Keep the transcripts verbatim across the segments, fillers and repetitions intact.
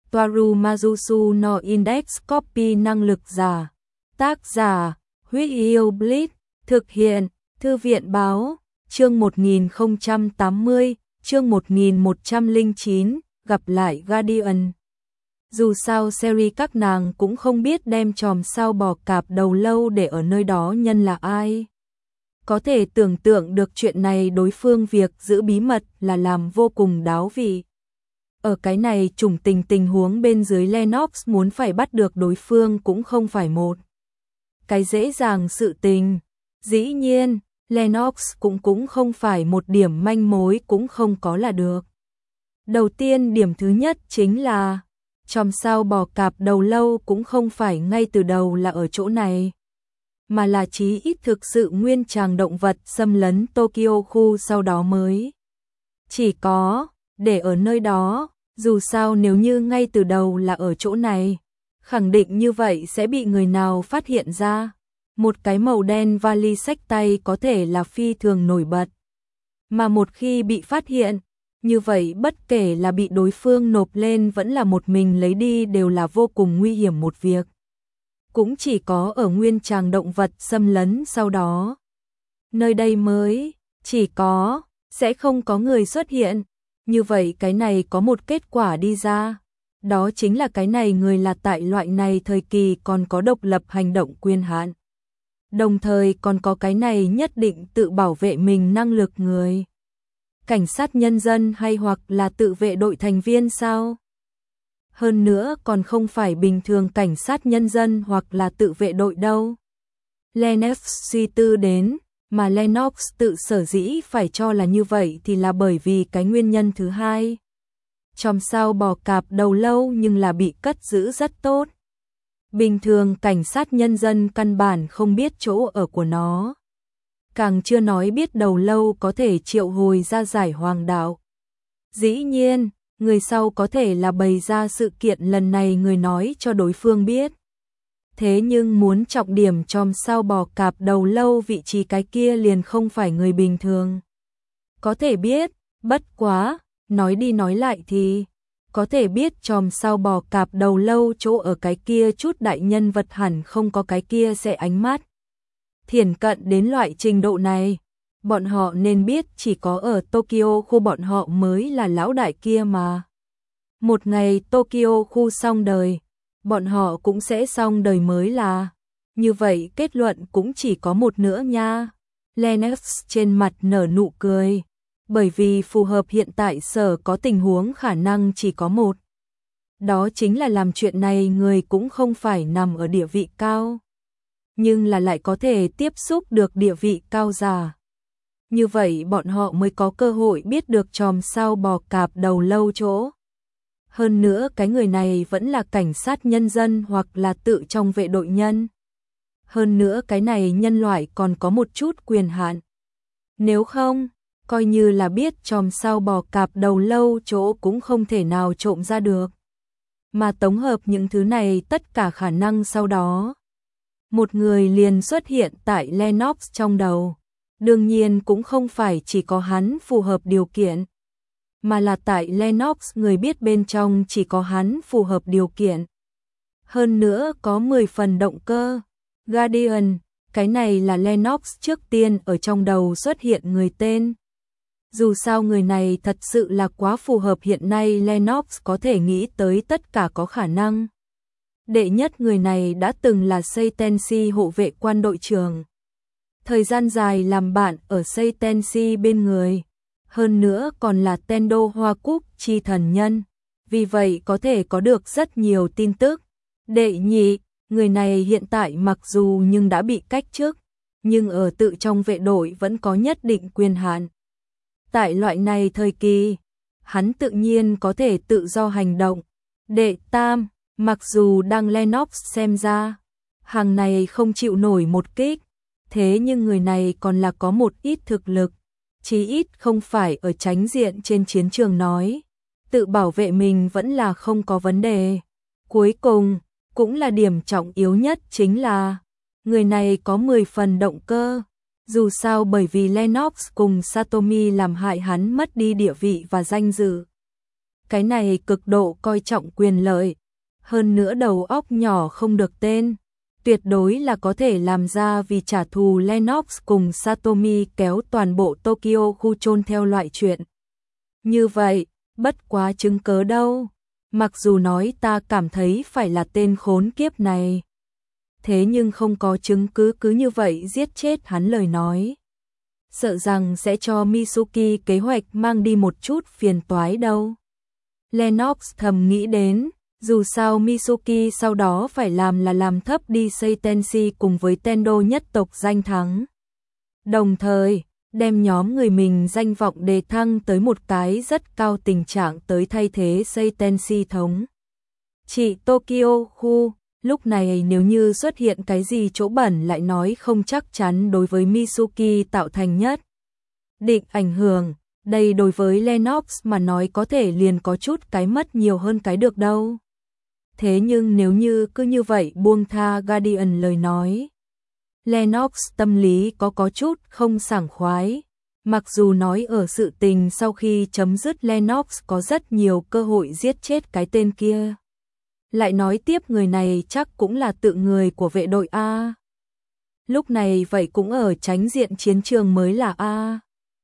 Toaru Majusu no Index Copy năng lực giả. Tác giả, Huyết Yêu Blitz, thực hiện, Thư viện báo, chương một nghìn không trăm tám mươi, chương một nghìn một trăm lẻ chín, gặp lại Guardian. Dù sao series các nàng cũng không biết đem chòm sao bò cạp đầu lâu để ở nơi đó nhân là ai. Có thể tưởng tượng được chuyện này đối phương việc giữ bí mật là làm vô cùng đáo vị. Ở cái này trùng tình tình huống bên dưới Lennox muốn phải bắt được đối phương cũng không phải một cái dễ dàng sự tình. Dĩ nhiên, Lennox cũng cũng không phải một điểm manh mối cũng không có là được. Đầu tiên điểm thứ nhất chính là chòm sao bò cạp đầu lâu cũng không phải ngay từ đầu là ở chỗ này, mà là chí ít thực sự nguyên tràng động vật xâm lấn Tokyo khu sau đó mới chỉ có để ở nơi đó. Dù sao nếu như ngay từ đầu là ở chỗ này, khẳng định như vậy sẽ bị người nào phát hiện ra. Một cái màu đen vali xách tay có thể là phi thường nổi bật, mà một khi bị phát hiện, như vậy bất kể là bị đối phương nộp lên vẫn là một mình lấy đi đều là vô cùng nguy hiểm một việc. Cũng chỉ có ở nguyên tràng động vật xâm lấn sau đó, nơi đây mới chỉ có sẽ không có người xuất hiện. Như vậy cái này có một kết quả đi ra, đó chính là cái này người là tại loại này thời kỳ còn có độc lập hành động quyền hạn, đồng thời còn có cái này nhất định tự bảo vệ mình năng lực người. Cảnh sát nhân dân hay hoặc là tự vệ đội thành viên sao? Hơn nữa còn không phải bình thường cảnh sát nhân dân hoặc là tự vệ đội đâu. Lennox suy tư đến, mà Lennox tự sở dĩ phải cho là như vậy thì là bởi vì cái nguyên nhân thứ hai. Chòm sao bò cạp đầu lâu nhưng là bị cất giữ rất tốt. Bình thường cảnh sát nhân dân căn bản không biết chỗ ở của nó. Càng chưa nói biết đầu lâu có thể triệu hồi ra giải hoàng đạo. Dĩ nhiên, người sau có thể là bày ra sự kiện lần này người nói cho đối phương biết. Thế nhưng muốn trọng điểm chòm sao bò cạp đầu lâu vị trí cái kia liền không phải người bình thường có thể biết. Bất quá, nói đi nói lại thì có thể biết chòm sao bò cạp đầu lâu chỗ ở cái kia chút đại nhân vật hẳn không có cái kia sẽ ánh mắt thiển cận đến loại trình độ này. Bọn họ nên biết chỉ có ở Tokyo khu bọn họ mới là lão đại kia mà. Một ngày Tokyo khu xong đời, bọn họ cũng sẽ xong đời mới là. Như vậy kết luận cũng chỉ có một nữa nha. Lennox trên mặt nở nụ cười, bởi vì phù hợp hiện tại sở có tình huống khả năng chỉ có một. Đó chính là làm chuyện này người cũng không phải nằm ở địa vị cao, nhưng là lại có thể tiếp xúc được địa vị cao giả. Như vậy bọn họ mới có cơ hội biết được chòm sao bò cạp đầu lâu chỗ. Hơn nữa cái người này vẫn là cảnh sát nhân dân hoặc là tự trong vệ đội nhân. Hơn nữa cái này nhân loại còn có một chút quyền hạn. Nếu không, coi như là biết chòm sao bò cạp đầu lâu chỗ cũng không thể nào trộm ra được. Mà tổng hợp những thứ này tất cả khả năng sau đó, một người liền xuất hiện tại Lennox trong đầu. Đương nhiên cũng không phải chỉ có hắn phù hợp điều kiện, mà là tại Lennox người biết bên trong chỉ có hắn phù hợp điều kiện. Hơn nữa có mười phần động cơ. Guardian, cái này là Lennox trước tiên ở trong đầu xuất hiện người tên. Dù sao người này thật sự là quá phù hợp hiện nay Lennox có thể nghĩ tới tất cả có khả năng. Đệ nhất người này đã từng là Seitenshi hộ vệ quan đội trưởng. Thời gian dài làm bạn ở Seitenshi bên người. Hơn nữa còn là Tendo Hoa Cúc chi thần nhân. Vì vậy có thể có được rất nhiều tin tức. Đệ nhị, người này hiện tại mặc dù nhưng đã bị cách chức, nhưng ở tự trong vệ đội vẫn có nhất định quyền hạn. Tại loại này thời kỳ, hắn tự nhiên có thể tự do hành động. Đệ tam, mặc dù đang Lennox xem ra, hàng này không chịu nổi một kích, thế nhưng người này còn là có một ít thực lực, chí ít không phải ở chánh diện trên chiến trường nói. Tự bảo vệ mình vẫn là không có vấn đề. Cuối cùng, cũng là điểm trọng yếu nhất chính là, người này có mười phần động cơ. Dù sao bởi vì Lennox cùng Satomi làm hại hắn mất đi địa vị và danh dự. cái này cực độ coi trọng quyền lợi, hơn nữa đầu óc nhỏ không được tên, tuyệt đối là có thể làm ra vì trả thù Lennox cùng Satomi kéo toàn bộ Tokyo khu chôn theo loại chuyện. Như vậy, bất quá chứng cớ đâu, mặc dù nói ta cảm thấy phải là tên khốn kiếp này. Thế nhưng không có chứng cứ cứ như vậy giết chết hắn lời nói. Sợ rằng sẽ cho Mitsuki kế hoạch mang đi một chút phiền toái đâu. Lennox thầm nghĩ đến, dù sao Mitsuki sau đó phải làm là làm thấp đi Seitenshi cùng với Tendo nhất tộc danh thắng. Đồng thời, đem nhóm người mình danh vọng đề thăng tới một cái rất cao tình trạng tới thay thế Seitenshi thống trị Tokyo khu. Lúc này nếu như xuất hiện cái gì chỗ bẩn lại nói không chắc chắn đối với Mitsuki tạo thành nhất định ảnh hưởng. Đây đối với Lennox mà nói có thể liền có chút cái mất nhiều hơn cái được đâu. Thế nhưng nếu như cứ như vậy buông tha Guardian lời nói, Lennox tâm lý có có chút không sảng khoái. Mặc dù nói ở sự tình sau khi chấm dứt Lennox có rất nhiều cơ hội giết chết cái tên kia. Lại nói tiếp người này chắc cũng là tự người của vệ đội A. Lúc này vậy cũng ở tránh diện chiến trường mới là A.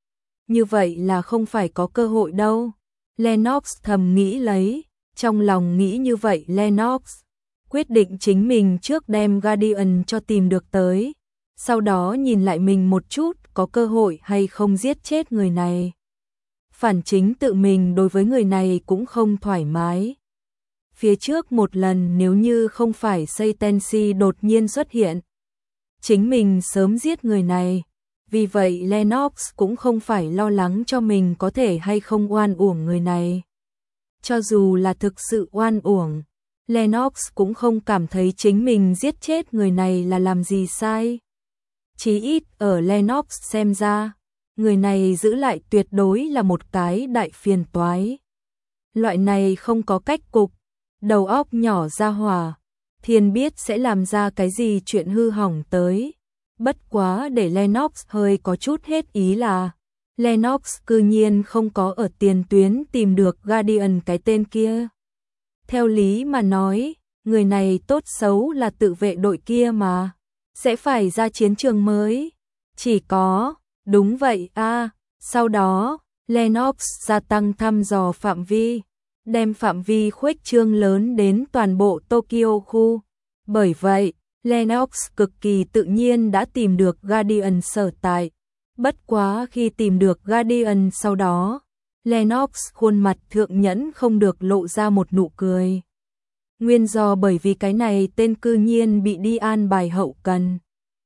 Như vậy là không phải có cơ hội đâu. Lennox thầm nghĩ lấy, trong lòng nghĩ như vậy Lennox quyết định chính mình trước đem Guardian cho tìm được tới. Sau đó nhìn lại mình một chút có cơ hội hay không giết chết người này. Phản chính tự mình đối với người này cũng không thoải mái. Phía trước một lần nếu như không phải Seitenshi đột nhiên xuất hiện, chính mình sớm giết người này. Vì vậy Lennox cũng không phải lo lắng cho mình có thể hay không oan uổng người này. Cho dù là thực sự oan uổng, Lennox cũng không cảm thấy chính mình giết chết người này là làm gì sai. Chí ít ở Lennox xem ra, người này giữ lại tuyệt đối là một cái đại phiền toái. Loại này không có cách cục, đầu óc nhỏ ra hỏa, thiên biết sẽ làm ra cái gì chuyện hư hỏng tới. Bất quá để Lennox hơi có chút hết ý là Lennox cư nhiên không có ở tiền tuyến tìm được Guardian cái tên kia. Theo lý mà nói, người này tốt xấu là tự vệ đội kia mà, sẽ phải ra chiến trường mới. Chỉ có, đúng vậy a. À. Sau đó, Lennox gia tăng thăm dò phạm vi, đem phạm vi khuếch trương lớn đến toàn bộ Tokyo khu. Bởi vậy, Lennox cực kỳ tự nhiên đã tìm được Guardian sở tại. Bất quá khi tìm được Guardian sau đó, Lennox khuôn mặt thượng nhẫn không được lộ ra một nụ cười. Nguyên do bởi vì cái này tên cư nhiên bị đi an bài hậu cần.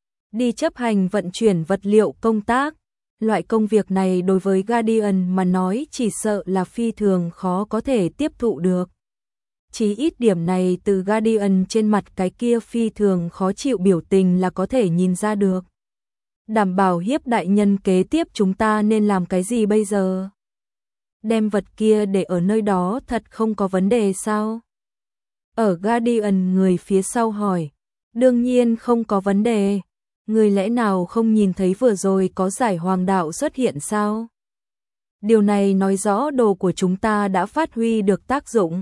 Đi chấp hành vận chuyển vật liệu công tác. Loại công việc này đối với Guardian mà nói chỉ sợ là phi thường khó có thể tiếp thụ được. Chỉ ít điểm này từ Guardian trên mặt cái kia phi thường khó chịu biểu tình là có thể nhìn ra được. Đảm bảo hiếp đại nhân kế tiếp chúng ta nên làm cái gì bây giờ? Đem vật kia để ở nơi đó thật không có vấn đề sao? Ở Guardian người phía sau hỏi. Đương nhiên không có vấn đề. Người lẽ nào không nhìn thấy vừa rồi có giải hoàng đạo xuất hiện sao? Điều này nói rõ đồ của chúng ta đã phát huy được tác dụng.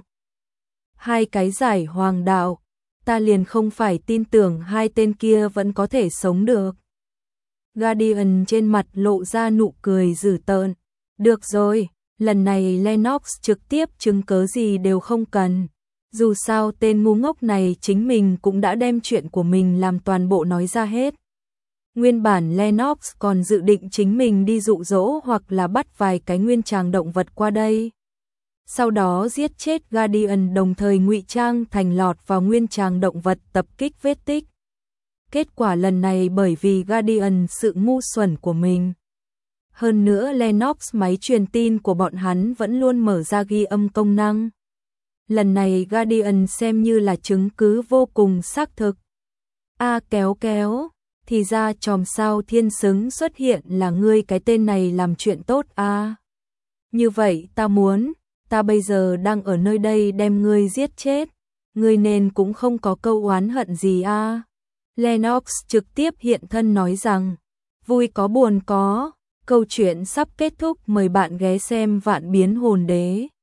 Hai cái giải hoàng đạo, ta liền không phải tin tưởng hai tên kia vẫn có thể sống được. Guardian trên mặt lộ ra nụ cười dữ tợn. Được rồi, lần này Lennox trực tiếp chứng cớ gì đều không cần. Dù sao tên ngu ngốc này chính mình cũng đã đem chuyện của mình làm toàn bộ nói ra hết. Nguyên bản Lennox còn dự định chính mình đi dụ dỗ hoặc là bắt vài cái nguyên tràng động vật qua đây. Sau đó giết chết Guardian đồng thời ngụy trang thành lọt vào nguyên tràng động vật tập kích vết tích. Kết quả lần này bởi vì Guardian sự ngu xuẩn của mình. Hơn nữa Lennox máy truyền tin của bọn hắn vẫn luôn mở ra ghi âm công năng. Lần này Guardian xem như là chứng cứ vô cùng xác thực. A kéo kéo, thì ra chòm sao thiên xứng xuất hiện là ngươi cái tên này làm chuyện tốt a. À. Như vậy ta muốn, ta bây giờ đang ở nơi đây đem ngươi giết chết, ngươi nên cũng không có câu oán hận gì a. À. Lennox trực tiếp hiện thân nói rằng, vui có buồn có, câu chuyện sắp kết thúc, mời bạn ghé xem Vạn Biến Hồn Đế.